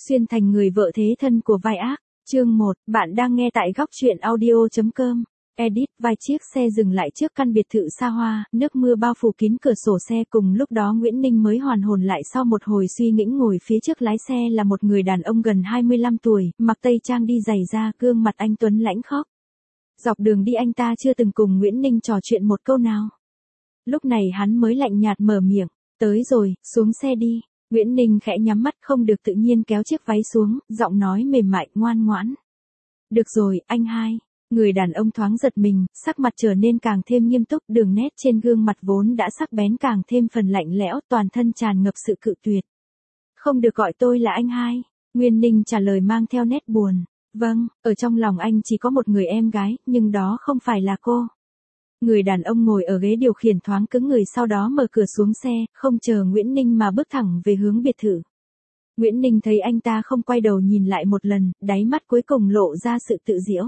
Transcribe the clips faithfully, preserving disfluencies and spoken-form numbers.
Xuyên thành người vợ thế thân của vai ác. Chương một, bạn đang nghe tại góc truyện audio.com. Edit, vài chiếc xe dừng lại trước căn biệt thự xa hoa, nước mưa bao phủ kín cửa sổ xe, cùng lúc đó Nguyễn Ninh mới hoàn hồn lại sau một hồi suy nghĩ. Ngồi phía trước lái xe là một người đàn ông gần hai mươi lăm tuổi, mặc tây trang đi giày da, gương mặt anh tuấn lãnh khốc. Dọc đường đi anh ta chưa từng cùng Nguyễn Ninh trò chuyện một câu nào. Lúc này hắn mới lạnh nhạt mở miệng, tới rồi, xuống xe đi. Nguyễn Ninh khẽ nhắm mắt, không được tự nhiên kéo chiếc váy xuống, giọng nói mềm mại, ngoan ngoãn. Được rồi, anh hai. Người đàn ông thoáng giật mình, sắc mặt trở nên càng thêm nghiêm túc, đường nét trên gương mặt vốn đã sắc bén càng thêm phần lạnh lẽo, toàn thân tràn ngập sự cự tuyệt. Không được gọi tôi là anh hai. Nguyễn Ninh trả lời mang theo nét buồn. Vâng, ở trong lòng anh chỉ có một người em gái, nhưng đó không phải là cô. Người đàn ông ngồi ở ghế điều khiển thoáng cứng người, sau đó mở cửa xuống xe, không chờ Nguyễn Ninh mà bước thẳng về hướng biệt thự. Nguyễn Ninh thấy anh ta không quay đầu nhìn lại một lần, đáy mắt cuối cùng lộ ra sự tự giễu.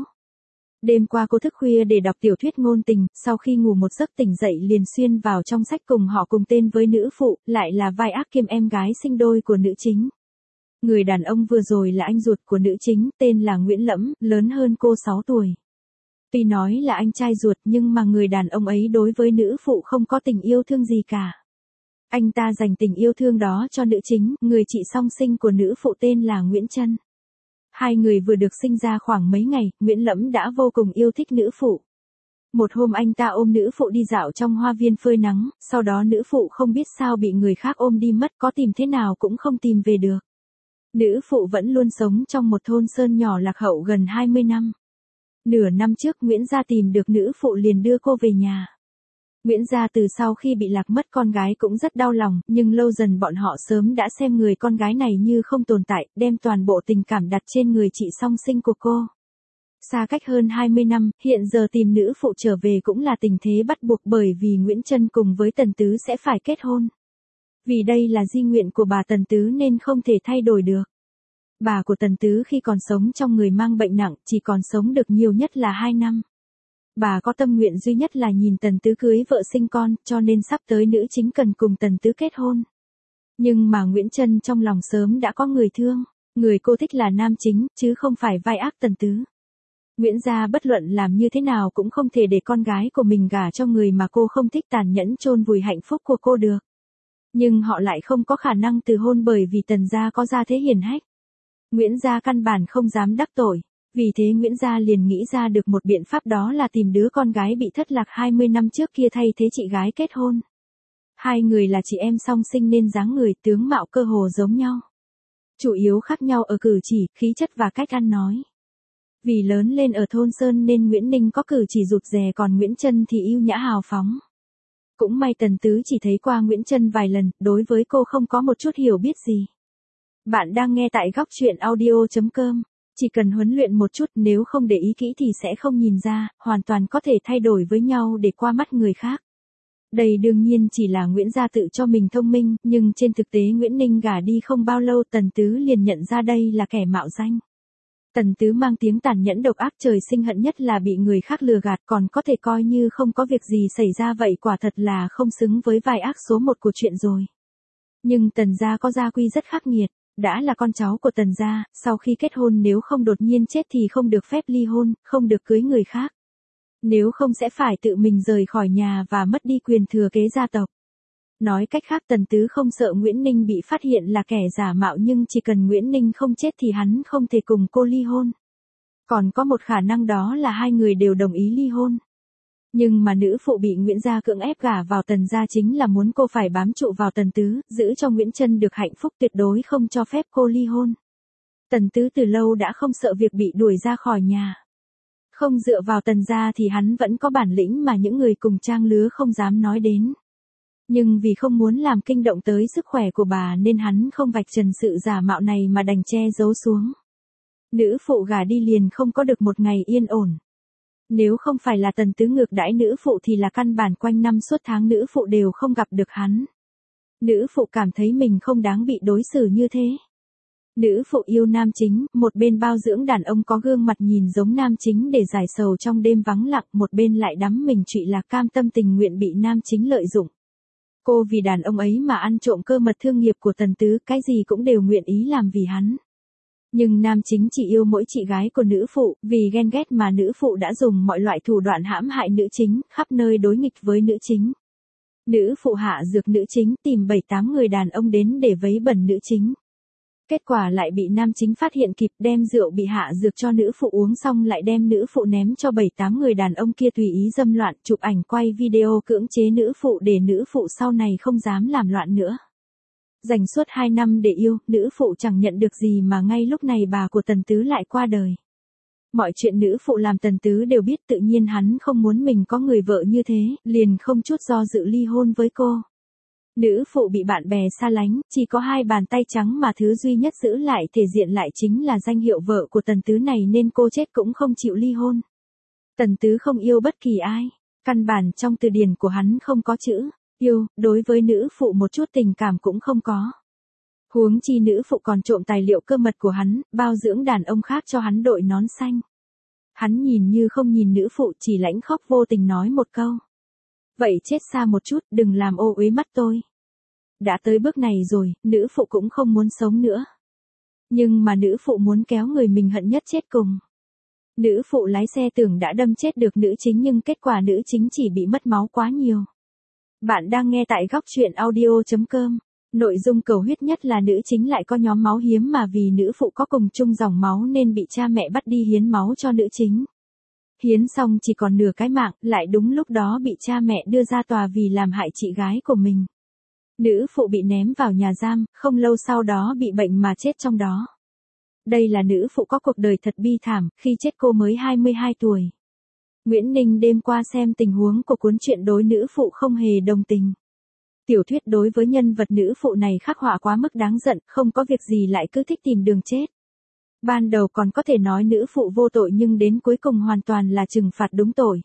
Đêm qua cô thức khuya để đọc tiểu thuyết ngôn tình, sau khi ngủ một giấc tỉnh dậy liền xuyên vào trong sách cùng họ cùng tên với nữ phụ, lại là vai ác kiêm em gái sinh đôi của nữ chính. Người đàn ông vừa rồi là anh ruột của nữ chính, tên là Nguyễn Lẫm, lớn hơn cô sáu tuổi. Tuy nói là anh trai ruột nhưng mà người đàn ông ấy đối với nữ phụ không có tình yêu thương gì cả. Anh ta dành tình yêu thương đó cho nữ chính, người chị song sinh của nữ phụ tên là Nguyễn Trân. Hai người vừa được sinh ra khoảng mấy ngày, Nguyễn Lẫm đã vô cùng yêu thích nữ phụ. Một hôm anh ta ôm nữ phụ đi dạo trong hoa viên phơi nắng, sau đó nữ phụ không biết sao bị người khác ôm đi mất, có tìm thế nào cũng không tìm về được. Nữ phụ vẫn luôn sống trong một thôn sơn nhỏ lạc hậu gần hai mươi năm. Nửa năm trước Nguyễn gia tìm được nữ phụ liền đưa cô về nhà. Nguyễn gia từ sau khi bị lạc mất con gái cũng rất đau lòng, nhưng lâu dần bọn họ sớm đã xem người con gái này như không tồn tại, đem toàn bộ tình cảm đặt trên người chị song sinh của cô. Xa cách hơn hai mươi năm, hiện giờ tìm nữ phụ trở về cũng là tình thế bắt buộc, bởi vì Nguyễn Trân cùng với Tần Tứ sẽ phải kết hôn. Vì đây là di nguyện của bà Tần Tứ nên không thể thay đổi được. Bà của Tần Tứ khi còn sống trong người mang bệnh nặng, chỉ còn sống được nhiều nhất là hai năm. Bà có tâm nguyện duy nhất là nhìn Tần Tứ cưới vợ sinh con, cho nên sắp tới nữ chính cần cùng Tần Tứ kết hôn. Nhưng mà Nguyễn Trân trong lòng sớm đã có người thương, người cô thích là nam chính, chứ không phải vai ác Tần Tứ. Nguyễn gia bất luận làm như thế nào cũng không thể để con gái của mình gả cho người mà cô không thích, tàn nhẫn chôn vùi hạnh phúc của cô được. Nhưng họ lại không có khả năng từ hôn bởi vì Tần gia có gia thế hiển hách. Nguyễn gia căn bản không dám đắc tội, vì thế Nguyễn gia liền nghĩ ra được một biện pháp, đó là tìm đứa con gái bị thất lạc hai mươi năm trước kia thay thế chị gái kết hôn. Hai người là chị em song sinh nên dáng người tướng mạo cơ hồ giống nhau. Chủ yếu khác nhau ở cử chỉ, khí chất và cách ăn nói. Vì lớn lên ở thôn sơn nên Nguyễn Ninh có cử chỉ rụt rè, còn Nguyễn Trân thì yêu nhã hào phóng. Cũng may Tần Tứ chỉ thấy qua Nguyễn Trân vài lần, đối với cô không có một chút hiểu biết gì. Bạn đang nghe tại góc truyện audio.com. Chỉ cần huấn luyện một chút, nếu không để ý kỹ thì sẽ không nhìn ra, hoàn toàn có thể thay đổi với nhau để qua mắt người khác. Đây đương nhiên chỉ là Nguyễn gia tự cho mình thông minh, nhưng trên thực tế Nguyễn Ninh gả đi không bao lâu Tần Tứ liền nhận ra đây là kẻ mạo danh. Tần Tứ mang tiếng tàn nhẫn độc ác, trời sinh hận nhất là bị người khác lừa gạt, còn có thể coi như không có việc gì xảy ra, vậy quả thật là không xứng với vai ác số một của chuyện rồi. Nhưng Tần gia có gia quy rất khắc nghiệt. Đã là con cháu của Tần gia, sau khi kết hôn nếu không đột nhiên chết thì không được phép ly hôn, không được cưới người khác. Nếu không sẽ phải tự mình rời khỏi nhà và mất đi quyền thừa kế gia tộc. Nói cách khác, Tần Tứ không sợ Nguyễn Ninh bị phát hiện là kẻ giả mạo, nhưng chỉ cần Nguyễn Ninh không chết thì hắn không thể cùng cô ly hôn. Còn có một khả năng, đó là hai người đều đồng ý ly hôn. Nhưng mà nữ phụ bị Nguyễn gia cưỡng ép gả vào Tần gia chính là muốn cô phải bám trụ vào Tần Tứ, giữ cho Nguyễn Trân được hạnh phúc, tuyệt đối không cho phép cô ly hôn. Tần Tứ từ lâu đã không sợ việc bị đuổi ra khỏi nhà. Không dựa vào Tần gia thì hắn vẫn có bản lĩnh mà những người cùng trang lứa không dám nói đến. Nhưng vì không muốn làm kinh động tới sức khỏe của bà nên hắn không vạch trần sự giả mạo này mà đành che giấu xuống. Nữ phụ gả đi liền không có được một ngày yên ổn. Nếu không phải là Tần Tứ ngược đãi nữ phụ thì là căn bản quanh năm suốt tháng nữ phụ đều không gặp được hắn. Nữ phụ cảm thấy mình không đáng bị đối xử như thế. Nữ phụ yêu nam chính, một bên bao dưỡng đàn ông có gương mặt nhìn giống nam chính để giải sầu trong đêm vắng lặng, một bên lại đắm mình trụy lạc, cam tâm tình nguyện bị nam chính lợi dụng. Cô vì đàn ông ấy mà ăn trộm cơ mật thương nghiệp của Tần Tứ, cái gì cũng đều nguyện ý làm vì hắn. Nhưng nam chính chỉ yêu mỗi chị gái của nữ phụ, vì ghen ghét mà nữ phụ đã dùng mọi loại thủ đoạn hãm hại nữ chính, khắp nơi đối nghịch với nữ chính. Nữ phụ hạ dược nữ chính, tìm bảy tám người đàn ông đến để vấy bẩn nữ chính. Kết quả lại bị nam chính phát hiện kịp, đem rượu bị hạ dược cho nữ phụ uống xong lại đem nữ phụ ném cho bảy tám người đàn ông kia tùy ý dâm loạn, chụp ảnh quay video cưỡng chế nữ phụ để nữ phụ sau này không dám làm loạn nữa. Dành suốt hai năm để yêu, nữ phụ chẳng nhận được gì mà ngay lúc này bà của Tần Tứ lại qua đời. Mọi chuyện nữ phụ làm Tần Tứ đều biết, tự nhiên hắn không muốn mình có người vợ như thế, liền không chút do dự ly hôn với cô. Nữ phụ bị bạn bè xa lánh, chỉ có hai bàn tay trắng mà thứ duy nhất giữ lại thể diện lại chính là danh hiệu vợ của Tần Tứ này nên cô chết cũng không chịu ly hôn. Tần Tứ không yêu bất kỳ ai, căn bản trong từ điển của hắn không có chữ yêu, đối với nữ phụ một chút tình cảm cũng không có. Huống chi nữ phụ còn trộm tài liệu cơ mật của hắn, bao dưỡng đàn ông khác cho hắn đội nón xanh. Hắn nhìn như không nhìn nữ phụ, chỉ lãnh khóc vô tình nói một câu. Vậy chết xa một chút, đừng làm ô uế mắt tôi. Đã tới bước này rồi, nữ phụ cũng không muốn sống nữa. Nhưng mà nữ phụ muốn kéo người mình hận nhất chết cùng. Nữ phụ lái xe tưởng đã đâm chết được nữ chính nhưng kết quả nữ chính chỉ bị mất máu quá nhiều. Bạn đang nghe tại góc truyện audio chấm com. Nội dung cầu huyết nhất là nữ chính lại có nhóm máu hiếm mà vì nữ phụ có cùng chung dòng máu nên bị cha mẹ bắt đi hiến máu cho nữ chính. Hiến xong chỉ còn nửa cái mạng, lại đúng lúc đó bị cha mẹ đưa ra tòa vì làm hại chị gái của mình. Nữ phụ bị ném vào nhà giam, không lâu sau đó bị bệnh mà chết trong đó. Đây là nữ phụ có cuộc đời thật bi thảm, khi chết cô mới hai mươi hai tuổi. Nguyễn Ninh đêm qua xem tình huống của cuốn truyện đối nữ phụ không hề đồng tình. Tiểu thuyết đối với nhân vật nữ phụ này khắc họa quá mức đáng giận, không có việc gì lại cứ thích tìm đường chết. Ban đầu còn có thể nói nữ phụ vô tội nhưng đến cuối cùng hoàn toàn là trừng phạt đúng tội.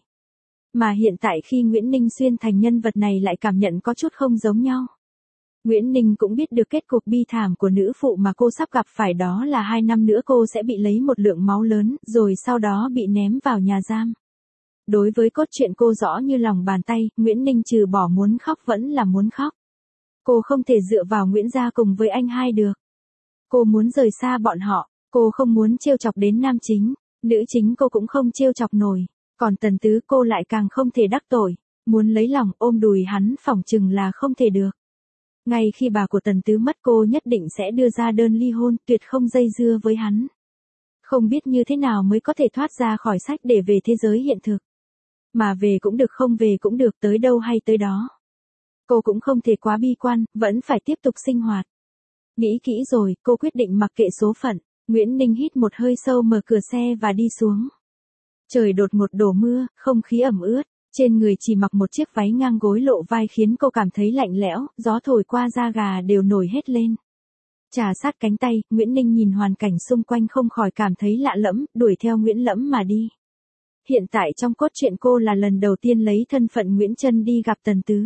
Mà hiện tại khi Nguyễn Ninh xuyên thành nhân vật này lại cảm nhận có chút không giống nhau. Nguyễn Ninh cũng biết được kết cục bi thảm của nữ phụ mà cô sắp gặp phải, đó là hai năm nữa cô sẽ bị lấy một lượng máu lớn, rồi sau đó bị ném vào nhà giam. Đối với cốt truyện cô rõ như lòng bàn tay, Nguyễn Ninh trừ bỏ muốn khóc vẫn là muốn khóc. Cô không thể dựa vào Nguyễn gia cùng với anh hai được. Cô muốn rời xa bọn họ, cô không muốn trêu chọc đến nam chính, nữ chính cô cũng không trêu chọc nổi, còn Tần Tứ cô lại càng không thể đắc tội, muốn lấy lòng ôm đùi hắn phỏng chừng là không thể được. Ngay khi bà của Tần Tứ mất cô nhất định sẽ đưa ra đơn ly hôn, tuyệt không dây dưa với hắn. Không biết như thế nào mới có thể thoát ra khỏi sách để về thế giới hiện thực. Mà về cũng được không về cũng được, tới đâu hay tới đó. Cô cũng không thể quá bi quan, vẫn phải tiếp tục sinh hoạt. Nghĩ kỹ rồi, cô quyết định mặc kệ số phận. Nguyễn Ninh hít một hơi sâu, mở cửa xe và đi xuống. Trời đột ngột đổ mưa, không khí ẩm ướt. Trên người chỉ mặc một chiếc váy ngang gối lộ vai khiến cô cảm thấy lạnh lẽo, gió thổi qua da gà đều nổi hết lên. Chà sát cánh tay, Nguyễn Ninh nhìn hoàn cảnh xung quanh không khỏi cảm thấy lạ lẫm, đuổi theo Nguyễn Lẫm mà đi. Hiện tại trong cốt truyện cô là lần đầu tiên lấy thân phận Nguyễn Trân đi gặp Tần Tứ.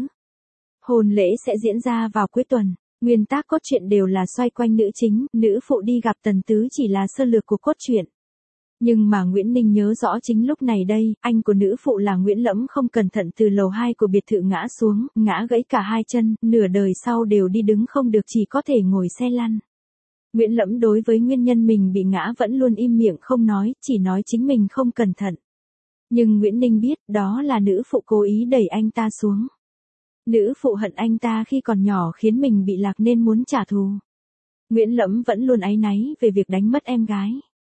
Hôn lễ sẽ diễn ra vào cuối tuần. Nguyên tác cốt truyện đều là xoay quanh nữ chính, nữ phụ đi gặp Tần Tứ chỉ là sơ lược của cốt truyện. Nhưng mà Nguyễn Ninh nhớ rõ chính lúc này đây, anh của nữ phụ là Nguyễn Lẫm không cẩn thận từ lầu hai của biệt thự ngã xuống, ngã gãy cả hai chân, nửa đời sau đều đi đứng không được, chỉ có thể ngồi xe lăn. Nguyễn Lẫm đối với nguyên nhân mình bị ngã vẫn luôn im miệng không nói, chỉ nói chính mình không cẩn thận. Nhưng Nguyễn Ninh biết đó là nữ phụ cố ý đẩy anh ta xuống. Nữ phụ hận anh ta khi còn nhỏ khiến mình bị lạc nên muốn trả thù. Nguyễn Lẫm vẫn luôn áy náy về việc đánh mất em gái.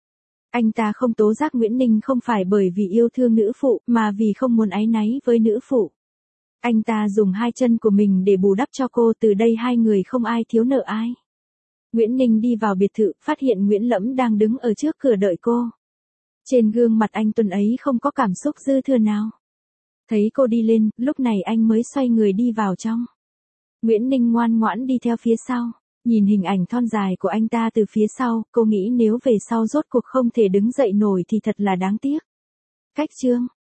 Anh ta không tố giác Nguyễn Ninh không phải bởi vì yêu thương nữ phụ mà vì không muốn áy náy với nữ phụ. Anh ta dùng hai chân của mình để bù đắp cho cô, từ đây hai người không ai thiếu nợ ai. Nguyễn Ninh đi vào biệt thự, phát hiện Nguyễn Lẫm đang đứng ở trước cửa đợi cô. Trên gương mặt anh tuần ấy không có cảm xúc dư thừa nào. Thấy cô đi lên, lúc này anh mới xoay người đi vào trong. Nguyễn Ninh ngoan ngoãn đi theo phía sau. Nhìn hình ảnh thon dài của anh ta từ phía sau, cô nghĩ nếu về sau rốt cuộc không thể đứng dậy nổi thì thật là đáng tiếc. Cách chương